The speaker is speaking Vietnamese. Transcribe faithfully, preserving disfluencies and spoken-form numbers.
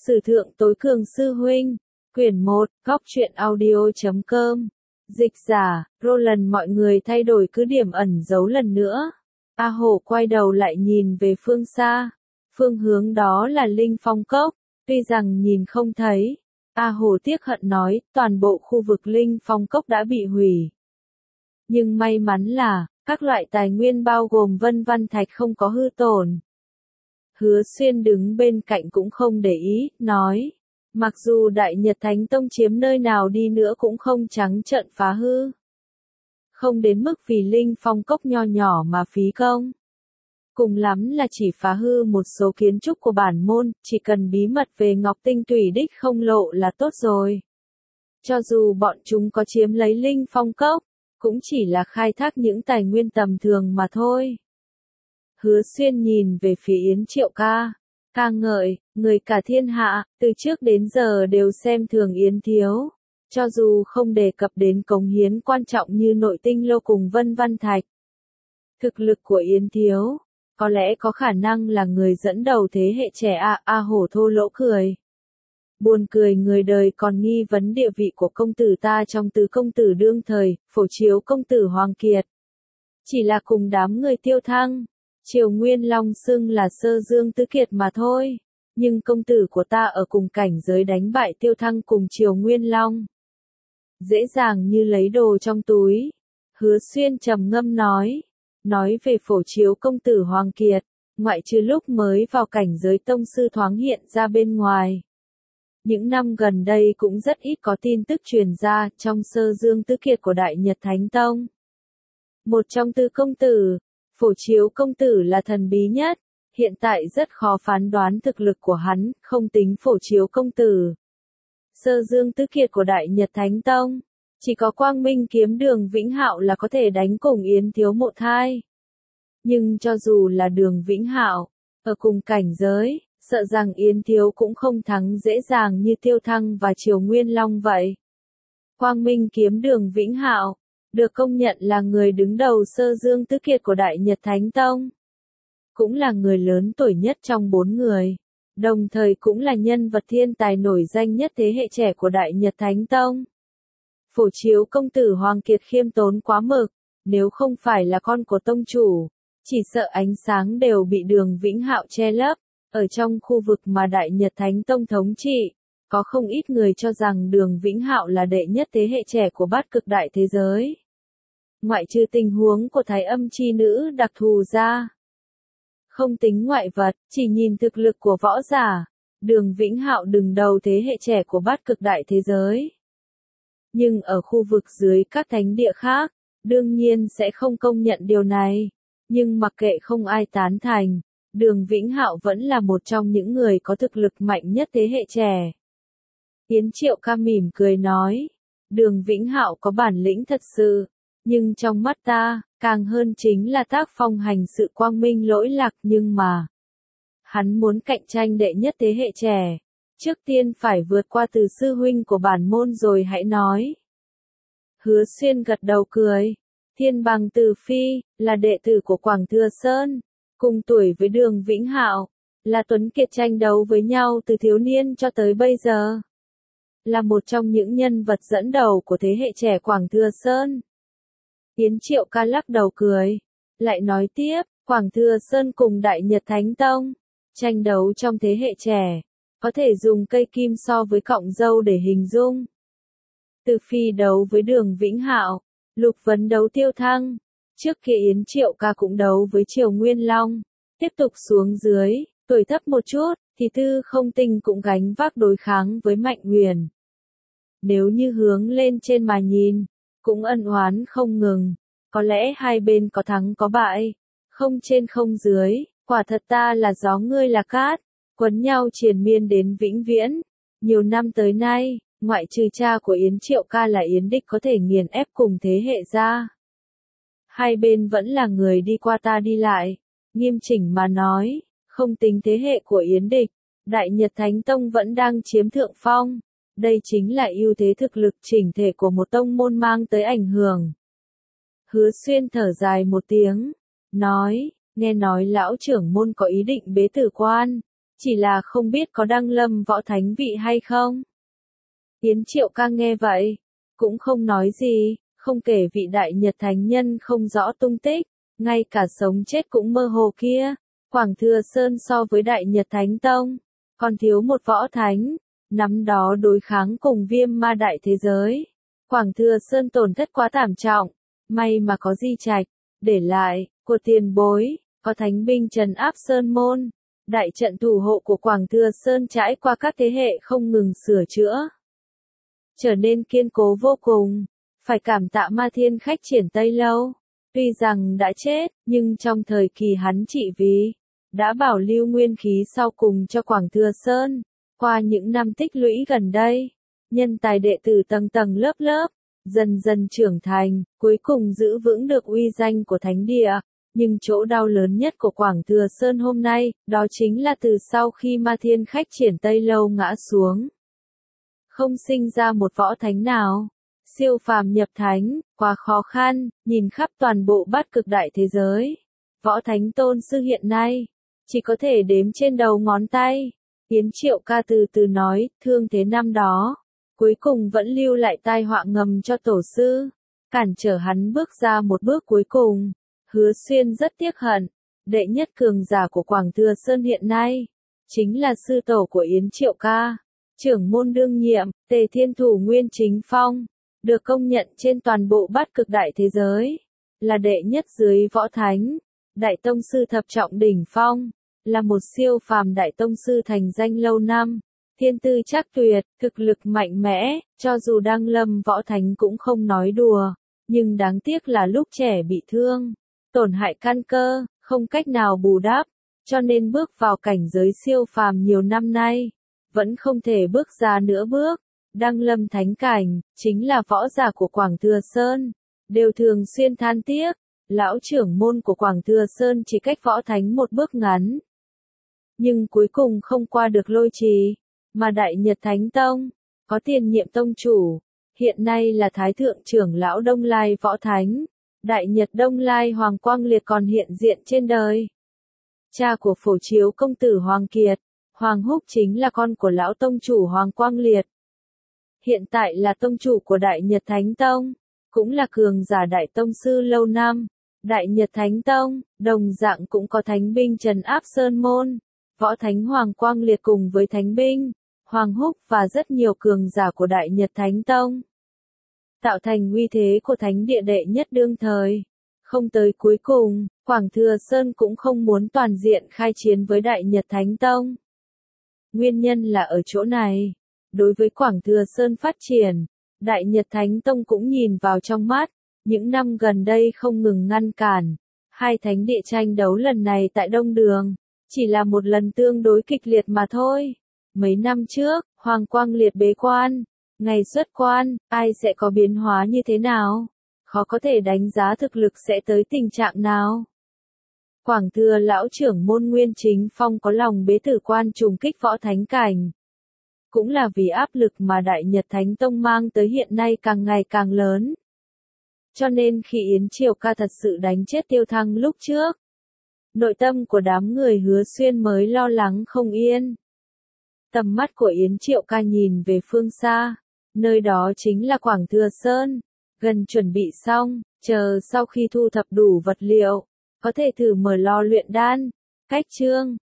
Sử thượng tối cường sư huynh, quyển một, góc truyện audio chấm com. Dịch giả, Roland mọi người thay đổi cứ điểm ẩn giấu lần nữa. A Hổ quay đầu lại nhìn về phương xa. Phương hướng đó là Linh Phong Cốc, tuy rằng nhìn không thấy. A Hổ tiếc hận nói, toàn bộ khu vực Linh Phong Cốc đã bị hủy. Nhưng may mắn là, các loại tài nguyên bao gồm vân văn thạch không có hư tổn. Hứa Xuyên đứng bên cạnh cũng không để ý, nói. Mặc dù Đại Nhật Thánh Tông chiếm nơi nào đi nữa cũng không trắng trợn phá hư. Không đến mức vì Linh Phong Cốc nho nhỏ mà phí công. Cùng lắm là chỉ phá hư một số kiến trúc của bản môn, chỉ cần bí mật về Ngọc Tinh Tùy Đích không lộ là tốt rồi. Cho dù bọn chúng có chiếm lấy Linh Phong Cốc, cũng chỉ là khai thác những tài nguyên tầm thường mà thôi. Hứa Xuyên nhìn về phía Yến Triệu ca, ca ngợi, người cả thiên hạ, từ trước đến giờ đều xem thường Yến Thiếu. Cho dù không đề cập đến cống hiến quan trọng như nội tinh lô cùng vân văn thạch. Thực lực của Yến Thiếu, có lẽ có khả năng là người dẫn đầu thế hệ trẻ A, A Hổ thô lỗ cười. Buồn cười người đời còn nghi vấn địa vị của công tử ta trong tứ công tử đương thời, Phổ Chiếu công tử Hoàng Kiệt. Chỉ là cùng đám người Tiêu Thăng, Triều Nguyên Long xưng là Sơ Dương Tứ Kiệt mà thôi. Nhưng công tử của ta ở cùng cảnh giới đánh bại Tiêu Thăng cùng Triều Nguyên Long. Dễ dàng như lấy đồ trong túi. Hứa Xuyên trầm ngâm nói. Nói về Phổ Chiếu công tử Hoàng Kiệt, ngoại trừ lúc mới vào cảnh giới tông sư thoáng hiện ra bên ngoài. Những năm gần đây cũng rất ít có tin tức truyền ra trong Sơ Dương Tứ Kiệt của Đại Nhật Thánh Tông. Một trong tứ công tử, Phổ Chiếu công tử là thần bí nhất, hiện tại rất khó phán đoán thực lực của hắn, không tính Phổ Chiếu công tử. Sơ Dương Tứ Kiệt của Đại Nhật Thánh Tông, chỉ có Quang Minh kiếm Đường Vĩnh Hạo là có thể đánh cùng Yến Thiếu Mộ Thai. Nhưng cho dù là Đường Vĩnh Hạo, ở cùng cảnh giới, sợ rằng Yến Thiếu cũng không thắng dễ dàng như Tiêu Thăng và Triều Nguyên Long vậy. Quang Minh kiếm Đường Vĩnh Hạo, được công nhận là người đứng đầu Sơ Dương Tứ Kiệt của Đại Nhật Thánh Tông. Cũng là người lớn tuổi nhất trong bốn người. Đồng thời cũng là nhân vật thiên tài nổi danh nhất thế hệ trẻ của Đại Nhật Thánh Tông. Phổ Chiếu công tử Hoàng Kiệt khiêm tốn quá mực, nếu không phải là con của tông chủ, chỉ sợ ánh sáng đều bị Đường Vĩnh Hạo che lấp. Ở trong khu vực mà Đại Nhật Thánh Tông thống trị, có không ít người cho rằng Đường Vĩnh Hạo là đệ nhất thế hệ trẻ của bát cực đại thế giới. Ngoại trừ tình huống của Thái Âm chi nữ đặc thù ra. Không tính ngoại vật, chỉ nhìn thực lực của võ giả, Đường Vĩnh Hạo đứng đầu thế hệ trẻ của bát cực đại thế giới. Nhưng ở khu vực dưới các thánh địa khác, đương nhiên sẽ không công nhận điều này. Nhưng mặc kệ không ai tán thành, Đường Vĩnh Hạo vẫn là một trong những người có thực lực mạnh nhất thế hệ trẻ. Yến Triệu ca mỉm cười nói, Đường Vĩnh Hạo có bản lĩnh thật sự, nhưng trong mắt ta, càng hơn chính là tác phong hành sự quang minh lỗi lạc nhưng mà. Hắn muốn cạnh tranh đệ nhất thế hệ trẻ, trước tiên phải vượt qua từ sư huynh của bản môn rồi hãy nói. Hứa Xuyên gật đầu cười, Thiên Bằng Từ Phi, là đệ tử của Quảng Thừa Sơn, cùng tuổi với Đường Vĩnh Hạo, là tuấn kiệt tranh đấu với nhau từ thiếu niên cho tới bây giờ. Là một trong những nhân vật dẫn đầu của thế hệ trẻ Quảng Thừa Sơn. Yến Triệu ca lắc đầu cười, lại nói tiếp, Quảng Thừa Sơn cùng Đại Nhật Thánh Tông, tranh đấu trong thế hệ trẻ, có thể dùng cây kim so với cọng dâu để hình dung. Từ Phi đấu với Đường Vĩnh Hạo, Lục Vấn đấu Tiêu Thăng, trước kia Yến Triệu ca cũng đấu với Triều Nguyên Long, tiếp tục xuống dưới, tuổi thấp một chút, thì Tư Không Tinh cũng gánh vác đối kháng với Mạnh Huyền. Nếu như hướng lên trên mà nhìn, cũng ân oán không ngừng, có lẽ hai bên có thắng có bại, không trên không dưới, quả thật ta là gió ngươi là cát, quấn nhau triền miên đến vĩnh viễn. Nhiều năm tới nay, ngoại trừ cha của Yến Triệu ca là Yến Địch có thể nghiền ép cùng thế hệ ra. Hai bên vẫn là người đi qua ta đi lại, nghiêm chỉnh mà nói, không tính thế hệ của Yến Địch, Đại Nhật Thánh Tông vẫn đang chiếm thượng phong. Đây chính là ưu thế thực lực chỉnh thể của một tông môn mang tới ảnh hưởng. Hứa Xuyên thở dài một tiếng, nói, nghe nói lão trưởng môn có ý định bế tử quan, chỉ là không biết có đăng lâm võ thánh vị hay không. Yến Triệu Ca nghe vậy, cũng không nói gì, không kể vị đại nhật thánh nhân không rõ tung tích, ngay cả sống chết cũng mơ hồ kia, Quảng Thừa Sơn so với đại nhật thánh tông, còn thiếu một võ thánh, năm đó đối kháng cùng viêm ma đại thế giới. Quảng Thừa Sơn tổn thất quá thảm trọng, may mà có di trạch, để lại, của tiền bối, có thánh binh trấn áp Sơn Môn. Đại trận thủ hộ của Quảng Thừa Sơn trải qua các thế hệ không ngừng sửa chữa, trở nên kiên cố vô cùng, phải cảm tạ Ma Thiên khách triển Tây Lâu. Tuy rằng đã chết, nhưng trong thời kỳ hắn trị vì, đã bảo lưu nguyên khí sau cùng cho Quảng Thừa Sơn. Qua những năm tích lũy gần đây, nhân tài đệ tử tầng tầng lớp lớp, dần dần trưởng thành, cuối cùng giữ vững được uy danh của thánh địa. Nhưng chỗ đau lớn nhất của Quảng Thừa Sơn hôm nay, đó chính là từ sau khi Ma Thiên khách triển Tây Lâu ngã xuống, không sinh ra một võ thánh nào. Siêu phàm nhập thánh, quá khó khăn, nhìn khắp toàn bộ bát cực đại thế giới. Võ thánh tôn sư hiện nay, chỉ có thể đếm trên đầu ngón tay. Yến Triệu Ca từ từ nói, thương thế năm đó, cuối cùng vẫn lưu lại tai họa ngầm cho tổ sư, cản trở hắn bước ra một bước cuối cùng. Hứa Xuyên rất tiếc hận, đệ nhất cường giả của Quảng Thừa Sơn hiện nay, chính là sư tổ của Yến Triệu Ca, trưởng môn đương nhiệm, Tề Thiên Thủ Nguyên Chính Phong, được công nhận trên toàn bộ bát cực đại thế giới, là đệ nhất dưới võ thánh, đại tông sư thập trọng đỉnh phong, là một siêu phàm đại tông sư thành danh lâu năm, thiên tư chắc tuyệt, thực lực mạnh mẽ, cho dù đang lâm võ thánh cũng không nói đùa, nhưng đáng tiếc là lúc trẻ bị thương, tổn hại căn cơ, không cách nào bù đắp, cho nên bước vào cảnh giới siêu phàm nhiều năm nay, vẫn không thể bước ra nửa bước. Đăng lâm thánh cảnh, chính là võ giả của Quảng Thừa Sơn, đều thường xuyên than tiếc, lão trưởng môn của Quảng Thừa Sơn chỉ cách võ thánh một bước ngắn. Nhưng cuối cùng không qua được lôi trì, mà Đại Nhật Thánh Tông, có tiền nhiệm tông chủ, hiện nay là Thái Thượng trưởng lão Đông Lai võ thánh, Đại Nhật Đông Lai Hoàng Quang Liệt còn hiện diện trên đời. Cha của Phổ Chiếu công tử Hoàng Kiệt, Hoàng Húc chính là con của lão tông chủ Hoàng Quang Liệt. Hiện tại là tông chủ của Đại Nhật Thánh Tông, cũng là cường giả đại tông sư lâu năm. Đại Nhật Thánh Tông, đồng dạng cũng có thánh binh trấn áp Sơn Môn, võ thánh Hoàng Quang Liệt cùng với thánh binh, Hoàng Húc và rất nhiều cường giả của Đại Nhật Thánh Tông. Tạo thành uy thế của thánh địa đệ nhất đương thời. Không tới cuối cùng, Quảng Thừa Sơn cũng không muốn toàn diện khai chiến với Đại Nhật Thánh Tông. Nguyên nhân là ở chỗ này. Đối với Quảng Thừa Sơn phát triển, Đại Nhật Thánh Tông cũng nhìn vào trong mắt, những năm gần đây không ngừng ngăn cản. Hai thánh địa tranh đấu lần này tại Đông Đường, chỉ là một lần tương đối kịch liệt mà thôi. Mấy năm trước, Hoàng Quang Liệt bế quan, ngày xuất quan, ai sẽ có biến hóa như thế nào? Khó có thể đánh giá thực lực sẽ tới tình trạng nào. Quảng Thừa lão trưởng môn Nguyên Chính Phong có lòng bế tử quan trùng kích võ thánh cảnh. Cũng là vì áp lực mà Đại Nhật Thánh Tông mang tới hiện nay càng ngày càng lớn. Cho nên khi Yến Triều Ca thật sự đánh chết Tiêu Thăng lúc trước, nội tâm của đám người Hứa Xuyên mới lo lắng không yên. Tầm mắt của Yến Triệu Ca nhìn về phương xa, nơi đó chính là Quảng Thừa Sơn, gần chuẩn bị xong, chờ sau khi thu thập đủ vật liệu, có thể thử mở lò luyện đan, cách chương.